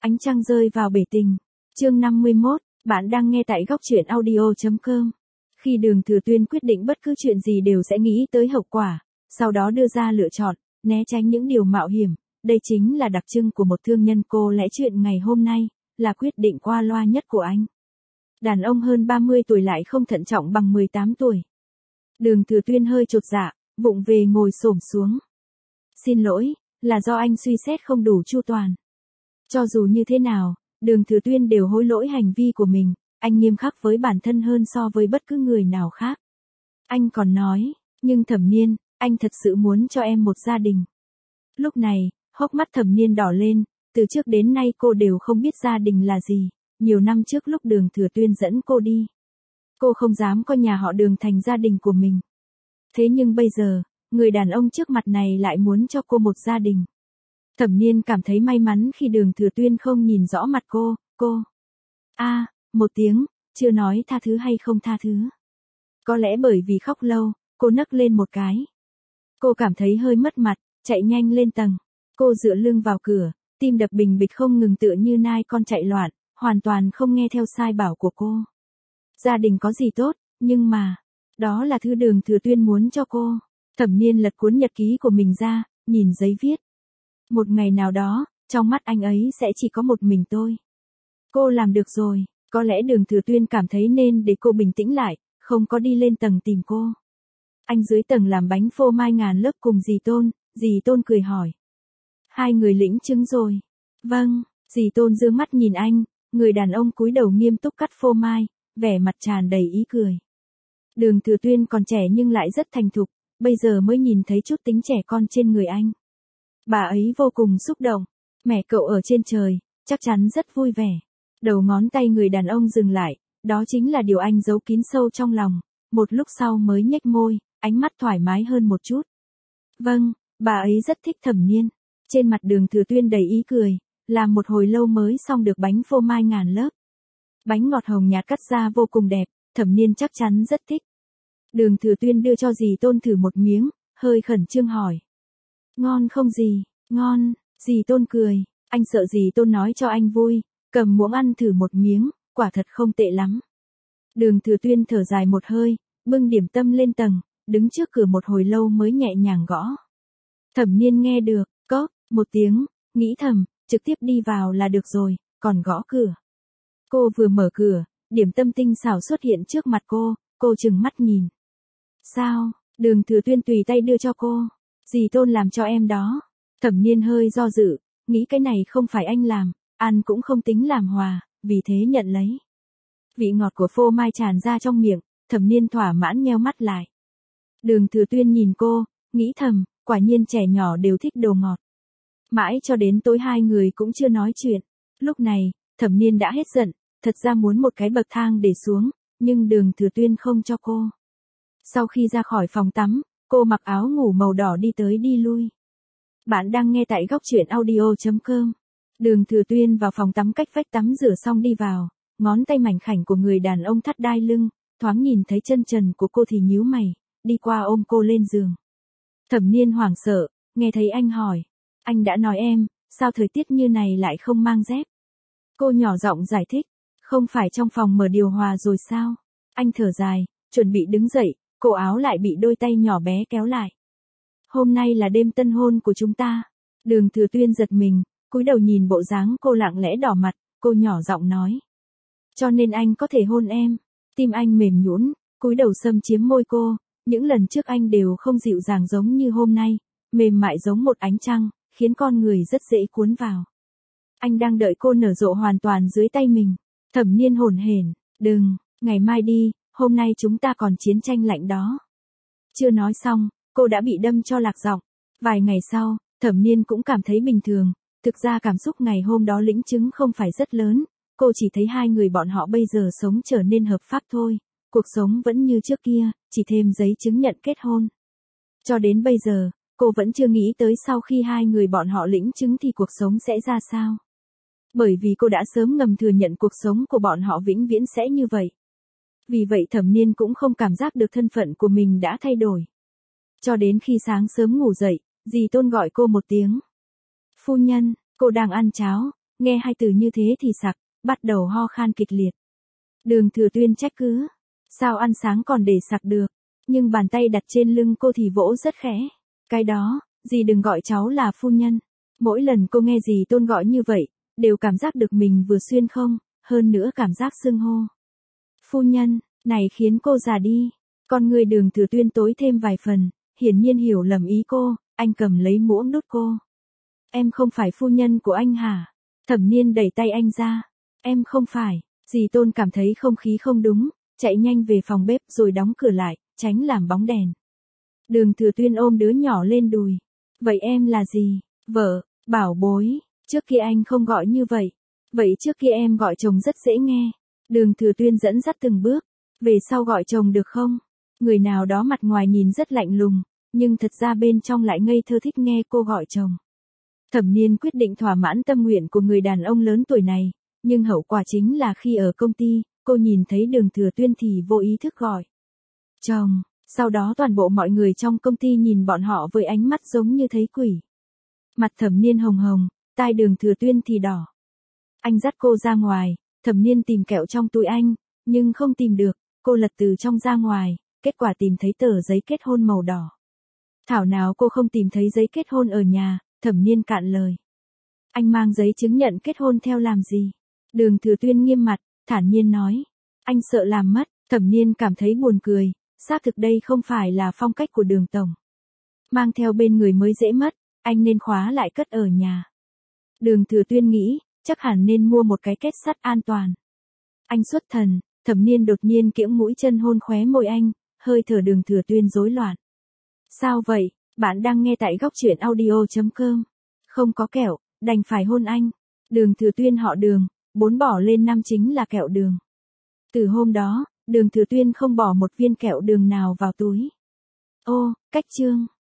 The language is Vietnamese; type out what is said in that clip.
Ánh trăng rơi vào bể tình. Chương 51, bạn đang nghe tại góc truyện audio.com. Khi Đường Thừa Tuyên quyết định bất cứ chuyện gì đều sẽ nghĩ tới hậu quả, sau đó đưa ra lựa chọn, né tránh những điều mạo hiểm, đây chính là đặc trưng của một thương nhân. Có lẽ chuyện ngày hôm nay là quyết định qua loa nhất của anh. Đàn ông hơn 30 tuổi lại không thận trọng bằng 18 tuổi. Đường Thừa Tuyên hơi chột dạ, vụng về ngồi xổm xuống. Xin lỗi, là do anh suy xét không đủ chu toàn. Cho dù như thế nào, Đường Thừa Tuyên đều hối lỗi hành vi của mình, anh nghiêm khắc với bản thân hơn so với bất cứ người nào khác. Anh còn nói, nhưng Thẩm Niên, anh thật sự muốn cho em một gia đình. Lúc này, hốc mắt Thẩm Niên đỏ lên, từ trước đến nay cô đều không biết gia đình là gì. Nhiều năm trước lúc Đường Thừa Tuyên dẫn cô đi, cô không dám coi nhà họ Đường thành gia đình của mình. Thế nhưng bây giờ, người đàn ông trước mặt này lại muốn cho cô một gia đình. Thẩm Niên cảm thấy may mắn khi Đường Thừa Tuyên không nhìn rõ mặt cô. Một tiếng, chưa nói tha thứ hay không tha thứ. Có lẽ bởi vì khóc lâu, cô nấc lên một cái. Cô cảm thấy hơi mất mặt, chạy nhanh lên tầng. Cô dựa lưng vào cửa, tim đập bình bịch không ngừng tựa như nai con chạy loạn, hoàn toàn không nghe theo sai bảo của cô. Gia đình có gì tốt, nhưng mà, đó là thứ Đường Thừa Tuyên muốn cho cô. Thẩm Niên lật cuốn nhật ký của mình ra, nhìn giấy viết. Một ngày nào đó, trong mắt anh ấy sẽ chỉ có một mình tôi. Cô làm được rồi. Có lẽ Đường Thừa Tuyên cảm thấy nên để cô bình tĩnh lại, không có đi lên tầng tìm cô. Anh dưới tầng làm bánh phô mai ngàn lớp cùng dì Tôn cười hỏi. Hai người lĩnh chứng rồi. Vâng, dì Tôn dương mắt nhìn anh, người đàn ông cúi đầu nghiêm túc cắt phô mai, vẻ mặt tràn đầy ý cười. Đường Thừa Tuyên còn trẻ nhưng lại rất thành thục, bây giờ mới nhìn thấy chút tính trẻ con trên người anh. Bà ấy vô cùng xúc động, mẹ cậu ở trên trời, chắc chắn rất vui vẻ. Đầu ngón tay người đàn ông dừng lại, đó chính là điều anh giấu kín sâu trong lòng, một lúc sau mới nhếch môi, ánh mắt thoải mái hơn một chút. Vâng, bà ấy rất thích Thẩm Niên. Trên mặt Đường Thừa Tuyên đầy ý cười, làm một hồi lâu mới xong được bánh phô mai ngàn lớp. Bánh ngọt hồng nhạt cắt ra vô cùng đẹp, Thẩm Niên chắc chắn rất thích. Đường Thừa Tuyên đưa cho dì Tôn thử một miếng, hơi khẩn trương hỏi. Ngon không dì? Ngon, dì Tôn cười, anh sợ dì Tôn nói cho anh vui, cầm muỗng ăn thử một miếng, quả thật không tệ lắm. Đường Thừa Tuyên thở dài một hơi, bưng điểm tâm lên tầng, đứng trước cửa một hồi lâu mới nhẹ nhàng gõ. Thẩm Niên nghe được, cóp, một tiếng, nghĩ thầm, trực tiếp đi vào là được rồi, còn gõ cửa. Cô vừa mở cửa, điểm tâm tinh xảo xuất hiện trước mặt cô trừng mắt nhìn. Sao? Đường Thừa Tuyên tùy tay đưa cho cô. Dì Tôn làm cho em đó. Thẩm Niên hơi do dự, nghĩ cái này không phải anh làm, ăn cũng không tính làm hòa, vì thế nhận lấy. Vị ngọt của phô mai tràn ra trong miệng, Thẩm Niên thỏa mãn nheo mắt lại. Đường Thừa Tuyên nhìn cô, nghĩ thầm, quả nhiên trẻ nhỏ đều thích đồ ngọt. Mãi cho đến tối hai người cũng chưa nói chuyện. Lúc này, Thẩm Niên đã hết giận, thật ra muốn một cái bậc thang để xuống, nhưng Đường Thừa Tuyên không cho cô. Sau khi ra khỏi phòng tắm, cô mặc áo ngủ màu đỏ đi tới đi lui. Bạn đang nghe tại góc truyện audio.com. Đường Thừa Tuyên vào phòng tắm cách vách tắm rửa xong đi vào, ngón tay mảnh khảnh của người đàn ông thắt đai lưng, thoáng nhìn thấy chân trần của cô thì nhíu mày, đi qua ôm cô lên giường. Thẩm Niên hoảng sợ, nghe thấy anh hỏi, anh đã nói em, sao thời tiết như này lại không mang dép? Cô nhỏ giọng giải thích, không phải trong phòng mở điều hòa rồi sao? Anh thở dài, chuẩn bị đứng dậy, cổ áo lại bị đôi tay nhỏ bé kéo lại. Hôm nay là đêm tân hôn của chúng ta. Đường Thừa Tuyên giật mình, cúi đầu nhìn bộ dáng cô lặng lẽ đỏ mặt, cô nhỏ giọng nói. Cho nên anh có thể hôn em. Tim anh mềm nhũn, cúi đầu xâm chiếm môi cô, những lần trước anh đều không dịu dàng giống như hôm nay, mềm mại giống một ánh trăng, khiến con người rất dễ cuốn vào. Anh đang đợi cô nở rộ hoàn toàn dưới tay mình. Thẩm Niên hổn hển, đừng, ngày mai đi, hôm nay chúng ta còn chiến tranh lạnh đó. Chưa nói xong, cô đã bị đâm cho lạc giọng. Vài ngày sau, Thẩm Niên cũng cảm thấy bình thường, thực ra cảm xúc ngày hôm đó lĩnh chứng không phải rất lớn, cô chỉ thấy hai người bọn họ bây giờ sống trở nên hợp pháp thôi, cuộc sống vẫn như trước kia, chỉ thêm giấy chứng nhận kết hôn. Cho đến bây giờ, cô vẫn chưa nghĩ tới sau khi hai người bọn họ lĩnh chứng thì cuộc sống sẽ ra sao. Bởi vì cô đã sớm ngầm thừa nhận cuộc sống của bọn họ vĩnh viễn sẽ như vậy. Vì vậy Thẩm Niên cũng không cảm giác được thân phận của mình đã thay đổi. Cho đến khi sáng sớm ngủ dậy, dì Tôn gọi cô một tiếng. Phu nhân, cô đang ăn cháo, nghe hai từ như thế thì sặc, bắt đầu ho khan kịch liệt. Đường Thừa Tuyên trách cứ, sao ăn sáng còn để sặc được, nhưng bàn tay đặt trên lưng cô thì vỗ rất khẽ. Cái đó, dì đừng gọi cháu là phu nhân. Mỗi lần cô nghe dì Tôn gọi như vậy, đều cảm giác được mình vừa xuyên không, hơn nữa cảm giác xưng hô. Phu nhân, này khiến cô già đi. Con người Đường Thừa Tuyên tối thêm vài phần, hiển nhiên hiểu lầm ý cô, anh cầm lấy muỗng đút cô. Em không phải phu nhân của anh hả? Thẩm Niên đẩy tay anh ra. Em không phải. Dì Tôn cảm thấy không khí không đúng, chạy nhanh về phòng bếp rồi đóng cửa lại, tránh làm bóng đèn. Đường Thừa Tuyên ôm đứa nhỏ lên đùi. Vậy em là gì? Vợ, bảo bối. Trước kia anh không gọi như vậy. Vậy trước kia em gọi chồng rất dễ nghe. Đường Thừa Tuyên dẫn dắt từng bước. Về sau gọi chồng được không? Người nào đó mặt ngoài nhìn rất lạnh lùng, nhưng thật ra bên trong lại ngây thơ thích nghe cô gọi chồng. Thẩm Niên quyết định thỏa mãn tâm nguyện của người đàn ông lớn tuổi này, nhưng hậu quả chính là khi ở công ty, cô nhìn thấy Đường Thừa Tuyên thì vô ý thức gọi chồng, sau đó toàn bộ mọi người trong công ty nhìn bọn họ với ánh mắt giống như thấy quỷ. Mặt Thẩm Niên hồng hồng, tai Đường Thừa Tuyên thì đỏ. Anh dắt cô ra ngoài, Thẩm Niên tìm kẹo trong túi anh, nhưng không tìm được, cô lật từ trong ra ngoài, kết quả tìm thấy tờ giấy kết hôn màu đỏ. Thảo nào cô không tìm thấy giấy kết hôn ở nhà, Thẩm Niên cạn lời. Anh mang giấy chứng nhận kết hôn theo làm gì? Đường Thừa Tuyên nghiêm mặt, thản nhiên nói. Anh sợ làm mất, Thẩm Niên cảm thấy buồn cười, xác thực đây không phải là phong cách của Đường tổng. Mang theo bên người mới dễ mất, anh nên khóa lại cất ở nhà. Đường Thừa Tuyên nghĩ, chắc hẳn nên mua một cái kết sắt an toàn. Anh xuất thần, Thẩm Niên đột nhiên kiễng mũi chân hôn khóe môi anh, hơi thở Đường Thừa Tuyên rối loạn. Sao vậy? Bạn đang nghe tại góc truyện audio.com. Không có kẹo, đành phải hôn anh. Đường Thừa Tuyên họ Đường, 4 bỏ lên 5 chính là kẹo đường. Từ hôm đó, Đường Thừa Tuyên không bỏ một viên kẹo đường nào vào túi. Ô, cách chương.